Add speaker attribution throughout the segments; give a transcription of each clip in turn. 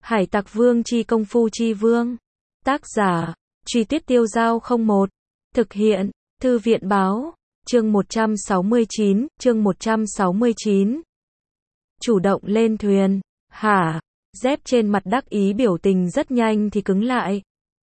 Speaker 1: Hải tặc vương chi công phu chi vương. Tác giả, Truy Tuyết Tiêu Giao 01. Thực hiện, Thư viện báo, chương 169, chương 169. Chủ động lên thuyền. Hả? Dép trên mặt đắc ý biểu tình rất nhanh thì cứng lại.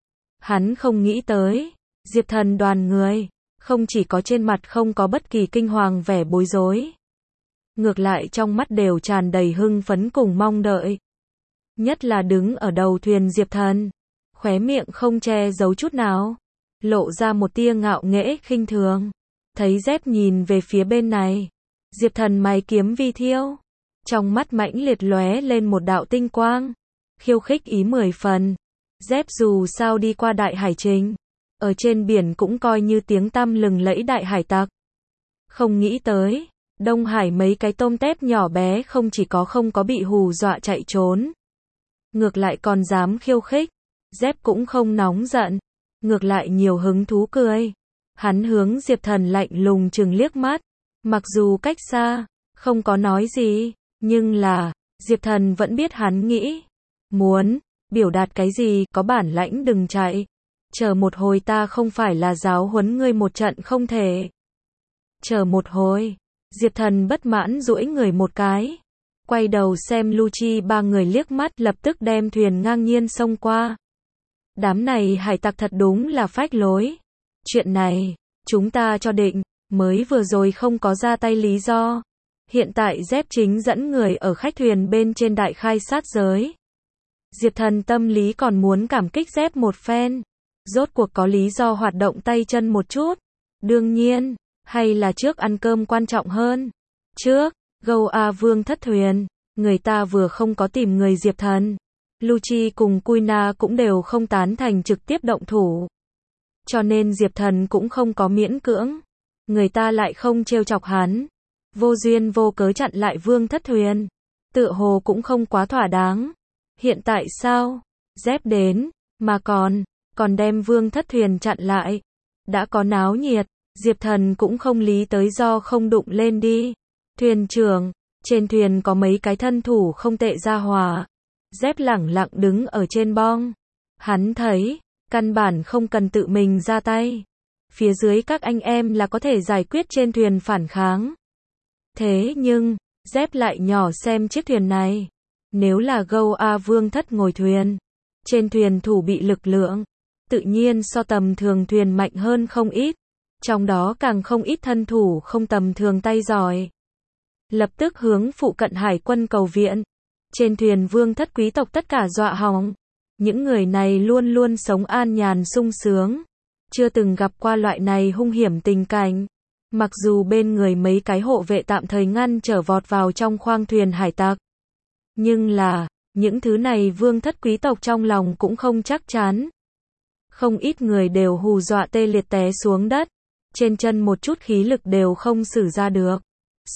Speaker 1: Hắn không nghĩ tới, Diệp Thần đoàn người, không chỉ có trên mặt không có bất kỳ kinh hoàng vẻ bối rối. Ngược lại trong mắt đều tràn đầy hưng phấn cùng mong đợi. Nhất là đứng ở đầu thuyền Diệp Thần, khóe miệng không che giấu chút nào, lộ ra một tia ngạo nghễ khinh thường. Thấy Dép nhìn về phía bên này, Diệp Thần mày kiếm vi thiêu, trong mắt mãnh liệt lóe lên một đạo tinh quang, khiêu khích ý 10 phần. Dép dù sao đi qua đại hải trình, ở trên biển cũng coi như tiếng tăm lừng lẫy đại hải tặc. Không nghĩ tới, Đông Hải mấy cái tôm tép nhỏ bé không chỉ có không có bị hù dọa chạy trốn, ngược lại còn dám khiêu khích. Dép cũng không nóng giận, ngược lại nhiều hứng thú cười. Hắn hướng Diệp Thần lạnh lùng chừng liếc mắt, mặc dù cách xa, không có nói gì, nhưng là, Diệp Thần vẫn biết hắn nghĩ muốn biểu đạt cái gì. Có bản lãnh đừng chạy, chờ một hồi ta không phải là giáo huấn ngươi một trận không thể. Chờ một hồi. Diệp Thần bất mãn duỗi người một cái, quay đầu xem Lucci ba người liếc mắt, lập tức đem thuyền ngang nhiên xông qua. Đám này hải tặc thật đúng là phách lối. Chuyện này, chúng ta cho định, mới vừa rồi không có ra tay lý do. Hiện tại Dép chính dẫn người ở khách thuyền bên trên đại khai sát giới. Diệp Thần tâm lý còn muốn cảm kích Dép một phen. Rốt cuộc có lý do hoạt động tay chân một chút. Đương nhiên, hay là trước ăn cơm quan trọng hơn. Trước, Goa Vương thất thuyền, người ta vừa không có tìm người Diệp Thần. Lucci cùng Kuina cũng đều không tán thành trực tiếp động thủ. Cho nên Diệp Thần cũng không có miễn cưỡng. Người ta lại không trêu chọc hắn. Vô duyên vô cớ chặn lại Vương thất thuyền. Tựa hồ cũng không quá thỏa đáng. Hiện tại sao? Dép đến, mà còn đem Vương thất thuyền chặn lại. Đã có náo nhiệt, Diệp Thần cũng không lý tới do không đụng lên đi. Thuyền trưởng, trên thuyền có mấy cái thân thủ không tệ ra hỏa. Dép lẳng lặng đứng ở trên bong. Hắn thấy, căn bản không cần tự mình ra tay. Phía dưới các anh em là có thể giải quyết trên thuyền phản kháng. Thế nhưng, Dép lại nhỏ xem chiếc thuyền này. Nếu là Goa Vương thất ngồi thuyền, trên thuyền thủ bị lực lượng, tự nhiên so tầm thường thuyền mạnh hơn không ít. Trong đó càng không ít thân thủ không tầm thường tay giỏi. Lập tức hướng phụ cận hải quân cầu viện. Trên thuyền Vương thất quý tộc tất cả dọa hỏng. Những người này luôn luôn sống an nhàn sung sướng, chưa từng gặp qua loại này hung hiểm tình cảnh. Mặc dù bên người mấy cái hộ vệ tạm thời ngăn trở vọt vào trong khoang thuyền hải tặc, nhưng là, những thứ này Vương thất quý tộc trong lòng cũng không chắc chắn. Không ít người đều hù dọa tê liệt té xuống đất, trên chân một chút khí lực đều không sử ra được.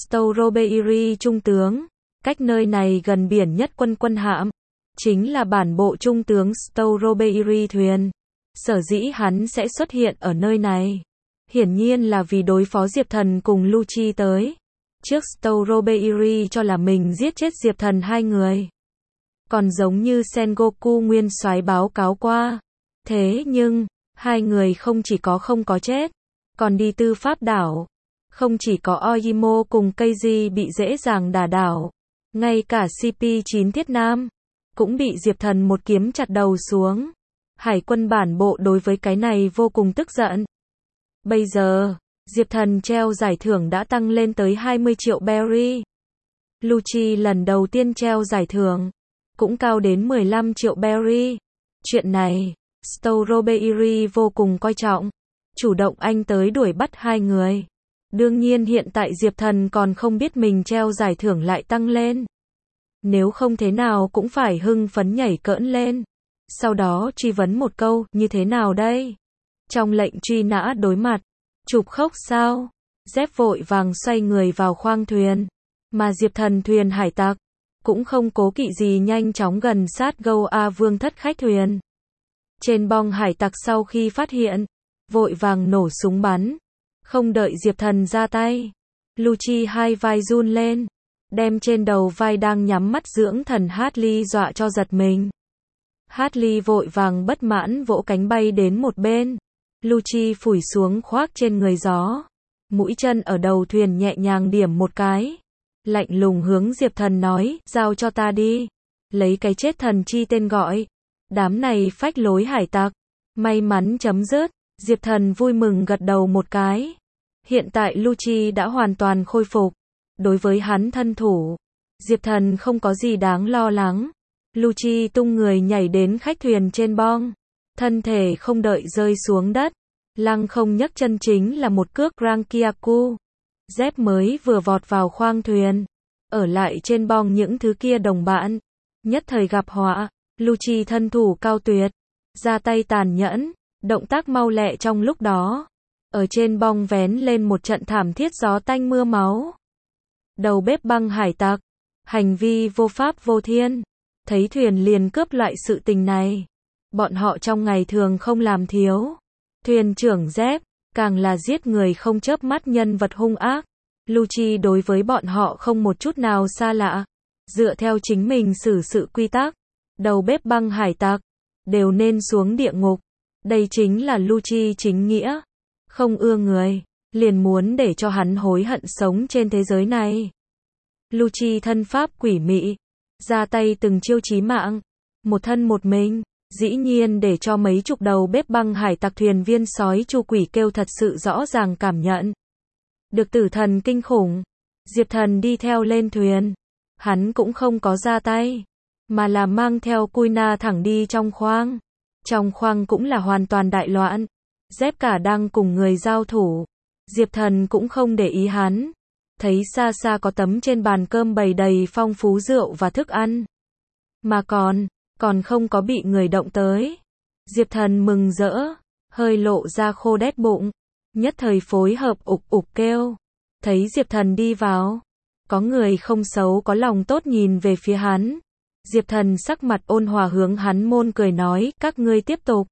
Speaker 1: Strawberry trung tướng, cách nơi này gần biển nhất quân hạm, chính là bản bộ trung tướng Strawberry thuyền. Sở dĩ hắn sẽ xuất hiện ở nơi này, hiển nhiên là vì đối phó Diệp Thần cùng Lucci tới. Trước Strawberry cho là mình giết chết Diệp Thần hai người, còn giống như Sengoku nguyên soái báo cáo qua. Thế nhưng, hai người không chỉ có không có chết, còn đi tư pháp đảo. Không chỉ có Oyimo cùng Keiji bị dễ dàng đả đảo, ngay cả CP9 Thiết Nam cũng bị Diệp Thần một kiếm chặt đầu xuống. Hải quân bản bộ đối với cái này vô cùng tức giận. Bây giờ, Diệp Thần treo giải thưởng đã tăng lên tới 20 triệu berry. Lucci lần đầu tiên treo giải thưởng, cũng cao đến 15 triệu berry. Chuyện này, Strawberry vô cùng coi trọng, chủ động anh tới đuổi bắt hai người. Đương nhiên hiện tại Diệp Thần còn không biết mình treo giải thưởng lại tăng lên. Nếu không thế nào cũng phải hưng phấn nhảy cỡn lên. Sau đó truy vấn một câu, như thế nào đây? Trong lệnh truy nã đối mặt, chụp khốc sao? Dép vội vàng xoay người vào khoang thuyền. Mà Diệp Thần thuyền hải tặc, cũng không cố kỵ gì nhanh chóng gần sát Goa Vương thất khách thuyền. Trên bong hải tặc sau khi phát hiện, vội vàng nổ súng bắn. Không đợi Diệp Thần ra tay, Lucci hai vai run lên, đem trên đầu vai đang nhắm mắt dưỡng thần Hartley dọa cho giật mình. Hartley vội vàng bất mãn vỗ cánh bay đến một bên. Lucci phủi xuống khoác trên người gió. Mũi chân ở đầu thuyền nhẹ nhàng điểm một cái. Lạnh lùng hướng Diệp Thần nói, giao cho ta đi. Lấy cái chết thần chi tên gọi. Đám này phách lối hải tặc. May mắn chấm dứt. Diệp Thần vui mừng gật đầu một cái. Hiện tại Lucci đã hoàn toàn khôi phục. Đối với hắn thân thủ, Diệp Thần không có gì đáng lo lắng. Lucci tung người nhảy đến khách thuyền trên bong. Thân thể không đợi rơi xuống đất. Lăng không nhấc chân chính là một cước Rankiaku. Dép mới vừa vọt vào khoang thuyền. Ở lại trên bong những thứ kia đồng bạn. Nhất thời gặp họa. Lucci thân thủ cao tuyệt. Ra tay tàn nhẫn. Động tác mau lẹ trong lúc đó. Ở trên bong vén lên một trận thảm thiết gió tanh mưa máu. Đầu bếp băng hải tặc. Hành vi vô pháp vô thiên. Thấy thuyền liền cướp loại sự tình này. Bọn họ trong ngày thường không làm thiếu. Thuyền trưởng Dép, càng là giết người không chớp mắt nhân vật hung ác. Lucci đối với bọn họ không một chút nào xa lạ. Dựa theo chính mình xử sự quy tắc. Đầu bếp băng hải tặc. Đều nên xuống địa ngục. Đây chính là Lucci chính nghĩa. Không ưa người. Liền muốn để cho hắn hối hận sống trên thế giới này. Lucci thân pháp quỷ mị. Ra tay từng chiêu chí mạng. Một thân một mình. Dĩ nhiên để cho mấy chục đầu bếp băng hải tặc thuyền viên sói chu quỷ kêu thật sự rõ ràng cảm nhận. Được tử thần kinh khủng. Diệp Thần đi theo lên thuyền. Hắn cũng không có ra tay. Mà là mang theo Kuina thẳng đi trong khoang. Trong khoang cũng là hoàn toàn đại loạn. Dép cả đang cùng người giao thủ. Diệp Thần cũng không để ý hắn. Thấy xa xa có tấm trên bàn cơm bày đầy phong phú rượu và thức ăn. Mà còn không có bị người động tới. Diệp Thần mừng rỡ, hơi lộ ra khô đét bụng. Nhất thời phối hợp ục ục kêu. Thấy Diệp Thần đi vào. Có người không xấu có lòng tốt nhìn về phía hắn. Diệp Thần sắc mặt ôn hòa hướng hắn môn cười nói, các ngươi tiếp tục.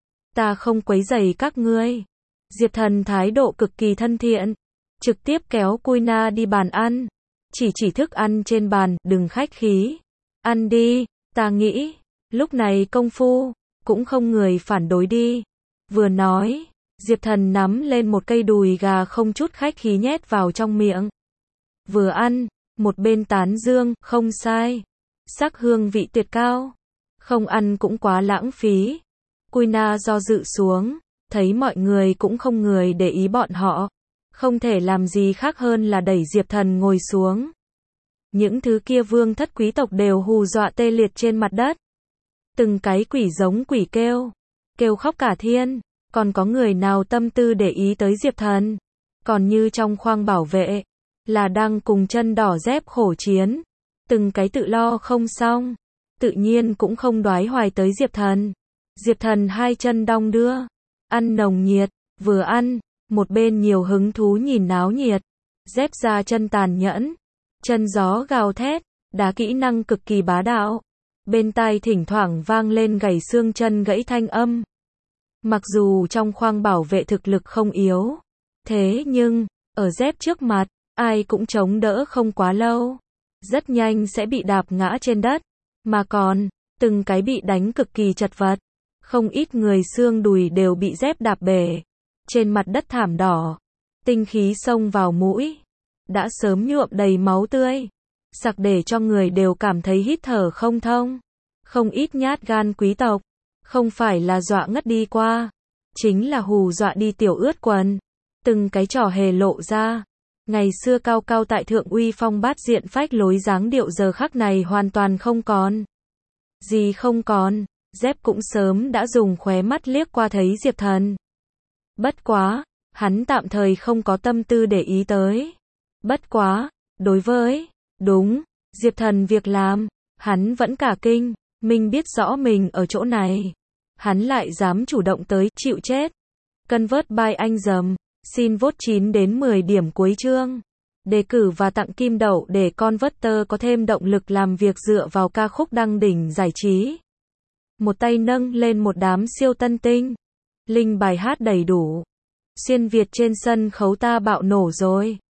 Speaker 1: Ta không quấy rầy các ngươi. Diệp Thần thái độ cực kỳ thân thiện. Trực tiếp kéo Kuina đi bàn ăn. Chỉ thức ăn trên bàn, đừng khách khí. Ăn đi, ta nghĩ. Lúc này công phu, cũng không người phản đối đi. Vừa nói, Diệp Thần nắm lên một cây đùi gà không chút khách khí nhét vào trong miệng. Vừa ăn, một bên tán dương, không sai. Sắc hương vị tuyệt cao. Không ăn cũng quá lãng phí. Kuina do dự xuống, thấy mọi người cũng không người để ý bọn họ. Không thể làm gì khác hơn là đẩy Diệp Thần ngồi xuống. Những thứ kia vương thất quý tộc đều hù dọa tê liệt trên mặt đất. Từng cái quỷ giống quỷ kêu khóc cả thiên. Còn có người nào tâm tư để ý tới Diệp Thần. Còn như trong khoang bảo vệ, là đang cùng chân đỏ Dép khổ chiến. Từng cái tự lo không xong. Tự nhiên cũng không đoái hoài tới Diệp Thần. Diệp Thần hai chân đong đưa. Ăn nồng nhiệt, vừa ăn, một bên nhiều hứng thú nhìn náo nhiệt. Dép ra chân tàn nhẫn. Chân gió gào thét, đá kỹ năng cực kỳ bá đạo. Bên tai thỉnh thoảng vang lên gãy xương chân gãy thanh âm. Mặc dù trong khoang bảo vệ thực lực không yếu. Thế nhưng, ở Dép trước mặt, ai cũng chống đỡ không quá lâu. Rất nhanh sẽ bị đạp ngã trên đất. Mà còn, từng cái bị đánh cực kỳ chật vật. Không ít người xương đùi đều bị Dép đạp bể. Trên mặt đất thảm đỏ. Tinh khí xông vào mũi. Đã sớm nhuộm đầy máu tươi. Sặc để cho người đều cảm thấy hít thở không thông. Không ít nhát gan quý tộc. Không phải là dọa ngất đi qua. Chính là hù dọa đi tiểu ướt quần. Từng cái trò hề lộ ra. Ngày xưa cao cao tại thượng uy phong bát diện phách lối dáng điệu giờ khắc này hoàn toàn không còn. Gì không còn. Dép cũng sớm đã dùng khóe mắt liếc qua thấy Diệp Thần. Bất quá, hắn tạm thời không có tâm tư để ý tới. Bất quá, đối với, đúng, Diệp Thần việc làm, hắn vẫn cả kinh, mình biết rõ mình ở chỗ này. Hắn lại dám chủ động tới, chịu chết. Convert by anh dầm, xin vote 9 đến 10 điểm cuối chương. Đề cử và tặng kim đậu để Converter có thêm động lực làm việc dựa vào ca khúc đăng đỉnh giải trí. Một tay nâng lên một đám siêu tân tinh. Linh bài hát đầy đủ. Xuyên Việt trên sân khấu ta bạo nổ rồi.